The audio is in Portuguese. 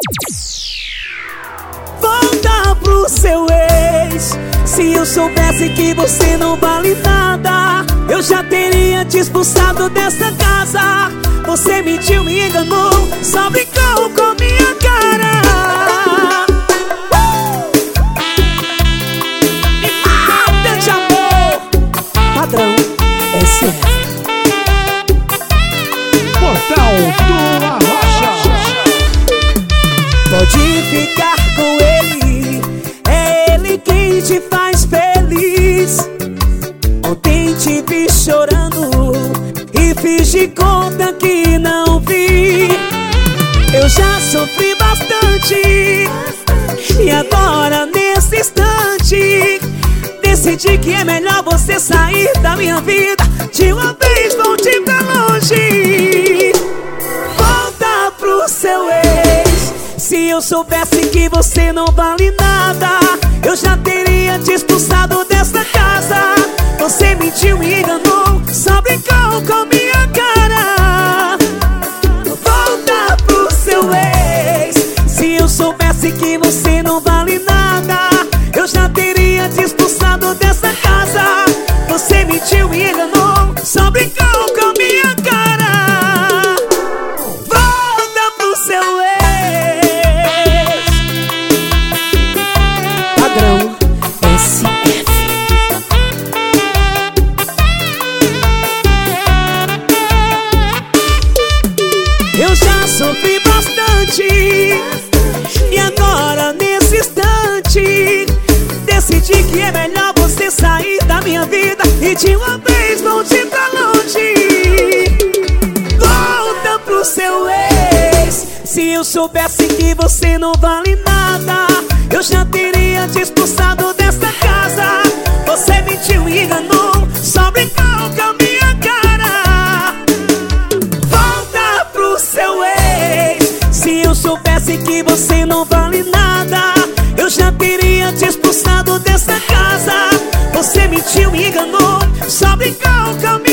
Volta pro seu ex. Se eu soubesse que você não vale nada, eu já teria te expulsado dessa casa. Você mentiu, me enganou, só brincou com minha cara. Me mata de amor. Padrão SF. Portal do Arrocha. Pode ficar com ele, é ele quem te faz feliz. Ontem te vi chorando e fiz de conta que não vi. Eu já sofri bastante e agora nesse instante decidi que é melhor você sair da minha vida. De uma vez volte pra longe. Volta pro seu ex. Se eu soubesse que você não vale nada, eu já teria te expulsado dessa casa. Você mentiu, me enganou, só brincou com minha cara. Volta pro seu ex. Se eu soubesse que você não vale nada, eu já teria te expulsado dessa casa. Você mentiu, me enganou, só brincou com minha cara. Volta pro seu ex. Padrão SF. Eu já sofri bastante e agora nesse instante decidi que é melhor você sair da minha vida e de uma vez volte pra longe. Volta pro seu ex. Se eu soubesse que você não vale nada, eu já teria te expulsado dessa casa. Você mentiu e enganou, só brincou com a minha cara. Volta pro seu ex. Se eu soubesse que você não vale nada, eu já teria te expulsado dessa casa. Você mentiu, me enganou, só brincou com a minha cara.